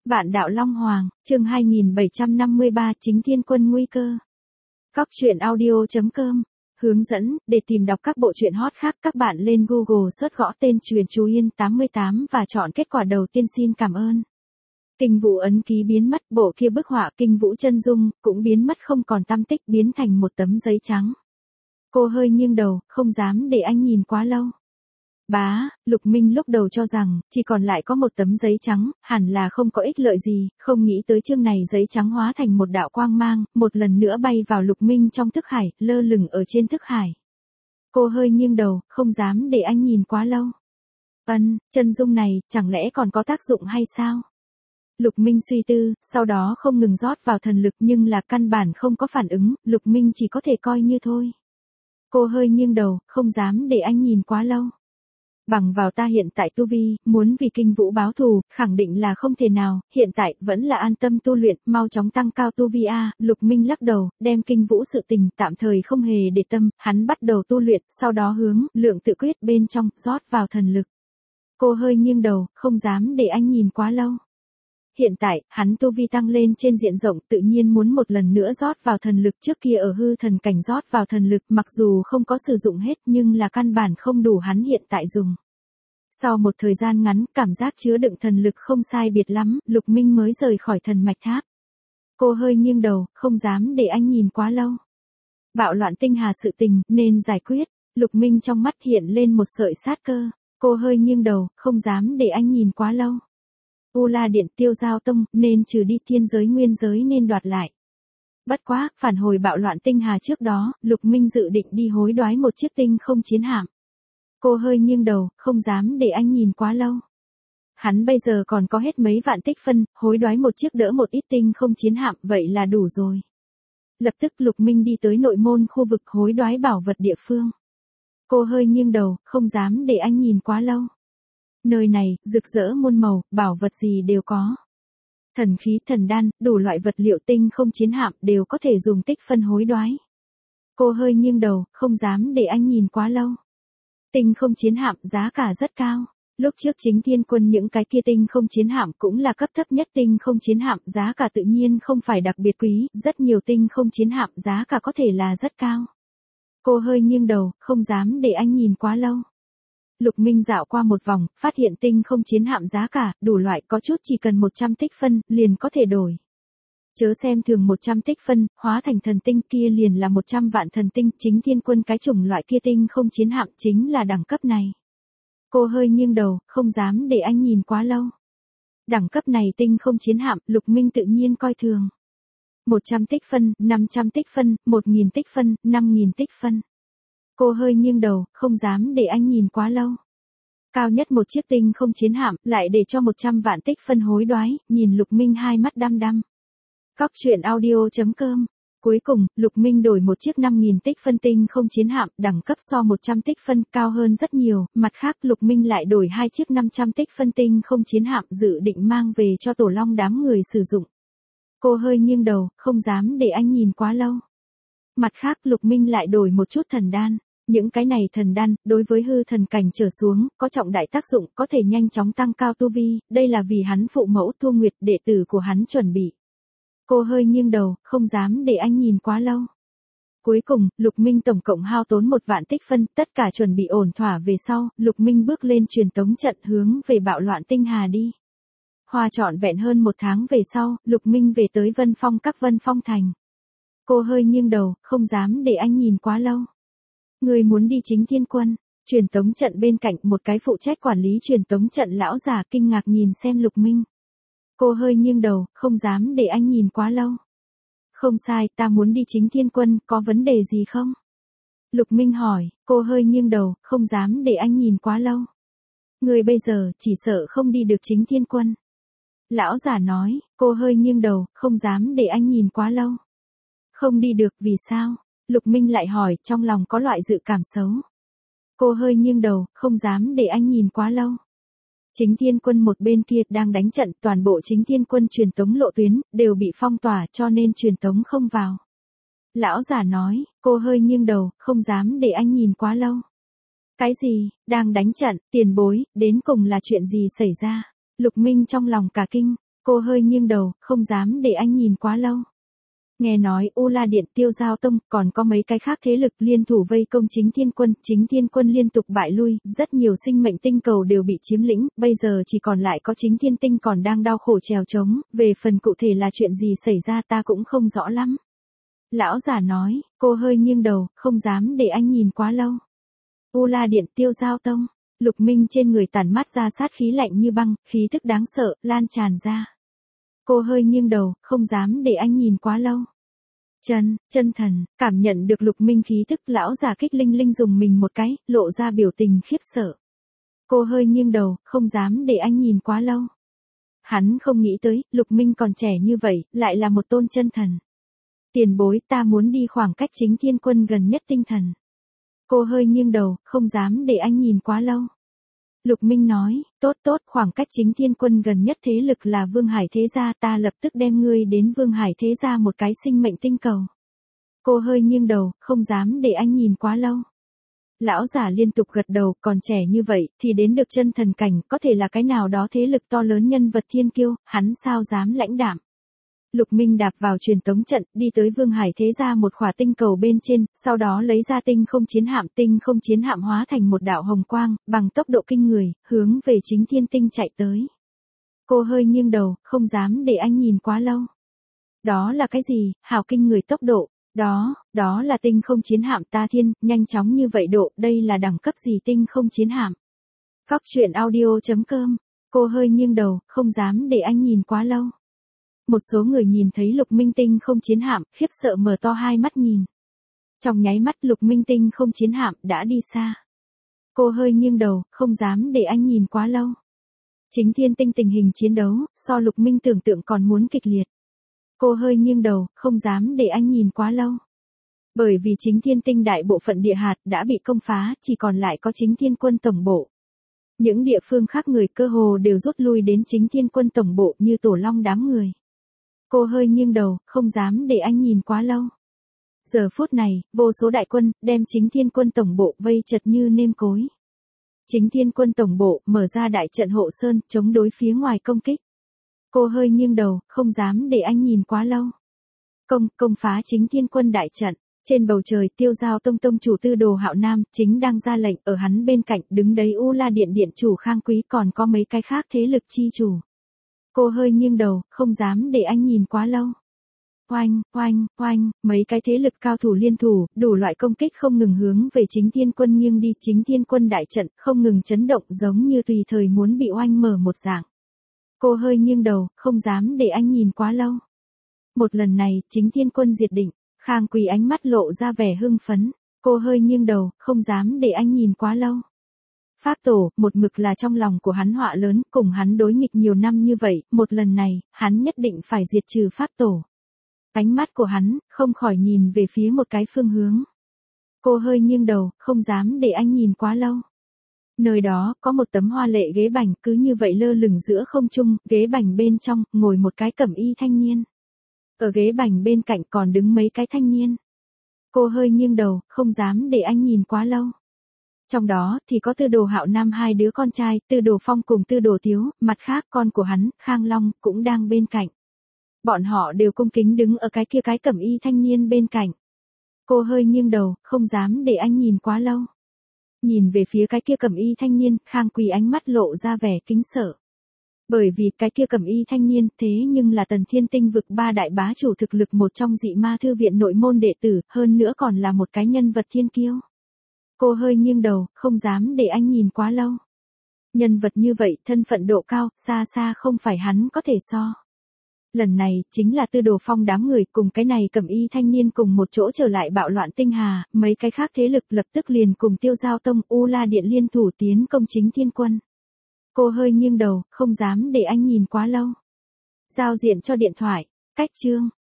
Vạn đạo Long Hoàng, chương 2753 Chính Thiên Quân nguy cơ. Cóc truyện audio.com hướng dẫn, để tìm đọc các bộ truyện hot khác các bạn lên Google search gõ tên truyện Chú Yên 88 và chọn kết quả đầu tiên xin cảm ơn. Kinh Vũ ấn ký biến mất, bộ kia bức họa Kinh Vũ chân dung cũng biến mất không còn tăm tích, biến thành một tấm giấy trắng. Cô hơi nghiêng đầu, không dám để anh nhìn quá lâu. Bá, Lục Minh lúc đầu cho rằng, chỉ còn lại có một tấm giấy trắng, hẳn là không có ích lợi gì, không nghĩ tới chương này giấy trắng hóa thành một đạo quang mang, một lần nữa bay vào Lục Minh trong thức hải, lơ lửng ở trên thức hải. Cô hơi nghiêng đầu, không dám để anh nhìn quá lâu. Chân dung này, chẳng lẽ còn có tác dụng hay sao? Lục Minh suy tư, sau đó không ngừng rót vào thần lực nhưng là căn bản không có phản ứng, Lục Minh chỉ có thể coi như thôi. Cô hơi nghiêng đầu, không dám để anh nhìn quá lâu. Bằng vào ta hiện tại tu vi, muốn vì Kinh Vũ báo thù, khẳng định là không thể nào, hiện tại vẫn là an tâm tu luyện, mau chóng tăng cao tu vi a. Lục Minh lắc đầu, đem Kinh Vũ sự tình tạm thời không hề để tâm, hắn bắt đầu tu luyện, sau đó hướng lượng tự quyết bên trong rót vào thần lực. Cô hơi nghiêng đầu, không dám để anh nhìn quá lâu. Hiện tại, hắn tu vi tăng lên trên diện rộng, tự nhiên muốn một lần nữa rót vào thần lực, trước kia ở hư thần cảnh rót vào thần lực, mặc dù không có sử dụng hết nhưng là căn bản không đủ hắn hiện tại dùng. Sau một thời gian ngắn, cảm giác chứa đựng thần lực không sai biệt lắm, Lục Minh mới rời khỏi thần mạch tháp. Cô hơi nghiêng đầu, không dám để anh nhìn quá lâu. Bạo loạn tinh hà sự tình, nên giải quyết. Lục Minh trong mắt hiện lên một sợi sát cơ. Cô hơi nghiêng đầu, không dám để anh nhìn quá lâu. U La Điện Tiêu Giao Tông, nên trừ đi thiên giới nguyên giới nên đoạt lại. Bất quá, phản hồi bạo loạn tinh hà trước đó, Lục Minh dự định đi hối đoái một chiếc tinh không chiến hạm. Cô hơi nghiêng đầu, không dám để anh nhìn quá lâu. Hắn bây giờ còn có hết mấy vạn tích phân, hối đoái một chiếc đỡ một ít tinh không chiến hạm, vậy là đủ rồi. Lập tức Lục Minh đi tới nội môn khu vực hối đoái bảo vật địa phương. Cô hơi nghiêng đầu, không dám để anh nhìn quá lâu. Nơi này, rực rỡ muôn màu, bảo vật gì đều có. Thần khí, thần đan, đủ loại vật liệu tinh không chiến hạm đều có thể dùng tích phân hối đoái. Cô hơi nghiêng đầu, không dám để anh nhìn quá lâu. Tinh không chiến hạm giá cả rất cao. Lúc trước Chính Thiên Quân những cái kia tinh không chiến hạm cũng là cấp thấp nhất tinh không chiến hạm, giá cả tự nhiên không phải đặc biệt quý, rất nhiều tinh không chiến hạm giá cả có thể là rất cao. Cô hơi nghiêng đầu, không dám để anh nhìn quá lâu. Lục Minh dạo qua một vòng, phát hiện tinh không chiến hạm giá cả, đủ loại có chút chỉ cần 100 tích phân, liền có thể đổi. Chớ xem thường 100 tích phân, hóa thành thần tinh kia liền là 100 vạn thần tinh, Chính Thiên Quân cái chủng loại kia tinh không chiến hạm chính là đẳng cấp này. Cô hơi nghiêng đầu, không dám để anh nhìn quá lâu. Đẳng cấp này tinh không chiến hạm, Lục Minh tự nhiên coi thường. 100 tích phân, 500 tích phân, 1000 tích phân, 5000 tích phân. Cô hơi nghiêng đầu, không dám để anh nhìn quá lâu. Cao nhất một chiếc tinh không chiến hạm, lại để cho 100 vạn tích phân hối đoái, nhìn Lục Minh hai mắt đăm đăm. Cóc truyện audio.com Cuối cùng, Lục Minh đổi một chiếc 5000 tích phân tinh không chiến hạm, đẳng cấp so 100 tích phân cao hơn rất nhiều, mặt khác Lục Minh lại đổi hai chiếc 500 tích phân tinh không chiến hạm dự định mang về cho Tổ Long đám người sử dụng. Cô hơi nghiêng đầu, không dám để anh nhìn quá lâu. Mặt khác Lục Minh lại đổi một chút thần đan. Những cái này thần đan, đối với hư thần cảnh trở xuống, có trọng đại tác dụng, có thể nhanh chóng tăng cao tu vi, đây là vì hắn phụ mẫu Thu Nguyệt đệ tử của hắn chuẩn bị. Cô hơi nghiêng đầu, không dám để anh nhìn quá lâu. Cuối cùng, Lục Minh tổng cộng hao tốn 1 vạn tích phân, tất cả chuẩn bị ổn thỏa về sau, Lục Minh bước lên truyền tống trận hướng về bạo loạn tinh hà đi. Hoa trọn vẹn hơn 1 tháng về sau, Lục Minh về tới Vân Phong các Vân Phong thành. Cô hơi nghiêng đầu, không dám để anh nhìn quá lâu. Người muốn đi Chính Thiên Quân, truyền tống trận bên cạnh một cái phụ trách quản lý truyền tống trận lão già kinh ngạc nhìn xem Lục Minh. Cô hơi nghiêng đầu, không dám để anh nhìn quá lâu. Không sai, ta muốn đi Chính Thiên Quân, có vấn đề gì không? Lục Minh hỏi, cô hơi nghiêng đầu, không dám để anh nhìn quá lâu. Người bây giờ, chỉ sợ không đi được Chính Thiên Quân. Lão già nói, cô hơi nghiêng đầu, không dám để anh nhìn quá lâu. Không đi được vì sao? Lục Minh lại hỏi, trong lòng có loại dự cảm xấu. Cô hơi nghiêng đầu, không dám để anh nhìn quá lâu. Chính Thiên Quân một bên kia đang đánh trận, toàn bộ Chính Thiên Quân truyền tống lộ tuyến, đều bị phong tỏa cho nên truyền tống không vào. Lão già nói, cô hơi nghiêng đầu, không dám để anh nhìn quá lâu. Cái gì, đang đánh trận, tiền bối, đến cùng là chuyện gì xảy ra? Lục Minh trong lòng cả kinh, Cô hơi nghiêng đầu, không dám để anh nhìn quá lâu. Nghe nói U La Điện, Tiêu Giao Tông, còn có mấy cái khác thế lực liên thủ vây công Chính Thiên Quân liên tục bại lui, rất nhiều sinh mệnh tinh cầu đều bị chiếm lĩnh, bây giờ chỉ còn lại có Chính Thiên Tinh còn đang đau khổ trèo trống, về phần cụ thể là chuyện gì xảy ra ta cũng không rõ lắm. Lão giả nói, cô hơi nghiêng đầu, không dám để anh nhìn quá lâu. U La Điện, Tiêu Giao Tông, Lục Minh trên người tản mát ra sát khí lạnh như băng, khí tức đáng sợ, lan tràn ra. Cô hơi nghiêng đầu, không dám để anh nhìn quá lâu. Chân thần, cảm nhận được Lục Minh khí tức, lão giả Kích Linh Linh dùng mình một cái, lộ ra biểu tình khiếp sợ. Cô hơi nghiêng đầu, không dám để anh nhìn quá lâu. Hắn không nghĩ tới, Lục Minh còn trẻ như vậy, lại là một tôn chân thần. Tiền bối, ta muốn đi khoảng cách Chính Thiên Quân gần nhất tinh thần. Cô hơi nghiêng đầu, không dám để anh nhìn quá lâu. Lục Minh nói, tốt, khoảng cách Chính Thiên Quân gần nhất thế lực là Vương Hải Thế Gia, ta lập tức đem ngươi đến Vương Hải Thế Gia một cái sinh mệnh tinh cầu. Cô hơi nghiêng đầu, không dám để anh nhìn quá lâu. Lão giả liên tục gật đầu, còn trẻ như vậy, thì đến được chân thần cảnh, có thể là cái nào đó thế lực to lớn nhân vật thiên kiêu, hắn sao dám lãnh đạm. Lục Minh đạp vào truyền tống trận, đi tới Vương Hải Thế Gia một khỏa tinh cầu bên trên, sau đó lấy ra tinh không chiến hạm hóa thành một đạo hồng quang, bằng tốc độ kinh người, hướng về Chính Thiên Tinh chạy tới. Cô hơi nghiêng đầu, không dám để anh nhìn quá lâu. Đó là cái gì, hào kinh người tốc độ, đó là tinh không chiến hạm ta thiên, nhanh chóng như vậy độ, đây là đẳng cấp gì tinh không chiến hạm. Cóc truyện audio.com, cô hơi nghiêng đầu, không dám để anh nhìn quá lâu. Một số người nhìn thấy Lục Minh tinh không chiến hạm, khiếp sợ mở to hai mắt nhìn. Trong nháy mắt Lục Minh tinh không chiến hạm đã đi xa. Cô hơi nghiêng đầu, không dám để anh nhìn quá lâu. Chính Thiên Tinh tình hình chiến đấu, so Lục Minh tưởng tượng còn muốn kịch liệt. Cô hơi nghiêng đầu, không dám để anh nhìn quá lâu. Bởi vì Chính Thiên Tinh đại bộ phận địa hạt đã bị công phá, chỉ còn lại có Chính Thiên Quân tổng bộ. Những địa phương khác người cơ hồ đều rút lui đến Chính Thiên Quân tổng bộ như tổ long đám người. Cô hơi nghiêng đầu, không dám để anh nhìn quá lâu. Giờ phút này, vô số đại quân, đem Chính Thiên Quân tổng bộ vây chật như nêm cối. Chính Thiên Quân tổng bộ, mở ra đại trận hộ sơn, chống đối phía ngoài công kích. Cô hơi nghiêng đầu, không dám để anh nhìn quá lâu. Công phá Chính Thiên Quân đại trận. Trên bầu trời, Tiêu Giao Tông tông chủ Tư Đồ Hạo Nam, chính đang ra lệnh, ở hắn bên cạnh, đứng đấy U La Điện điện chủ Khang Quý, còn có mấy cái khác thế lực chi chủ. Cô hơi nghiêng đầu, không dám để anh nhìn quá lâu. Oanh, mấy cái thế lực cao thủ liên thủ, đủ loại công kích không ngừng hướng về Chính Thiên Quân nghiêng đi, Chính Thiên Quân đại trận không ngừng chấn động giống như tùy thời muốn bị oanh mở một dạng. Cô hơi nghiêng đầu, không dám để anh nhìn quá lâu. Một lần này, Chính Thiên Quân diệt định, Khang Quý ánh mắt lộ ra vẻ hưng phấn, cô hơi nghiêng đầu, không dám để anh nhìn quá lâu. Pháp tổ, một mực là trong lòng của hắn họa lớn, cùng hắn đối nghịch nhiều năm như vậy, một lần này, hắn nhất định phải diệt trừ Pháp tổ. Ánh mắt của hắn, không khỏi nhìn về phía một cái phương hướng. Cô hơi nghiêng đầu, không dám để anh nhìn quá lâu. Nơi đó, có một tấm hoa lệ ghế bành, cứ như vậy lơ lửng giữa không trung, ghế bành bên trong, ngồi một cái cẩm y thanh niên. Ở ghế bành bên cạnh còn đứng mấy cái thanh niên. Cô hơi nghiêng đầu, không dám để anh nhìn quá lâu. Trong đó, thì có Tư Đồ Hạo Nam hai đứa con trai, Tư Đồ Phong cùng Tư Đồ Tiếu, mặt khác con của hắn, Khang Long, cũng đang bên cạnh. Bọn họ đều cung kính đứng ở cái kia cái cẩm y thanh niên bên cạnh. Cô hơi nghiêng đầu, không dám để anh nhìn quá lâu. Nhìn về phía cái kia cẩm y thanh niên, Khang Quý ánh mắt lộ ra vẻ kính sợ. Bởi vì cái kia cẩm y thanh niên thế nhưng là Tần Thiên Tinh vực ba đại bá chủ thực lực một trong dị ma thư viện nội môn đệ tử, hơn nữa còn là một cái nhân vật thiên kiêu. Cô hơi nghiêng đầu, không dám để anh nhìn quá lâu. Nhân vật như vậy, thân phận độ cao, xa xa không phải hắn có thể so. Lần này, chính là Tư Đồ Phong đám người cùng cái này cẩm y thanh niên cùng một chỗ trở lại bạo loạn tinh hà, mấy cái khác thế lực lập tức liền cùng Tiêu Giao Tông, U La Điện liên thủ tiến công Chính Thiên Quân. Cô hơi nghiêng đầu, không dám để anh nhìn quá lâu. Giao diện cho điện thoại, cách chương.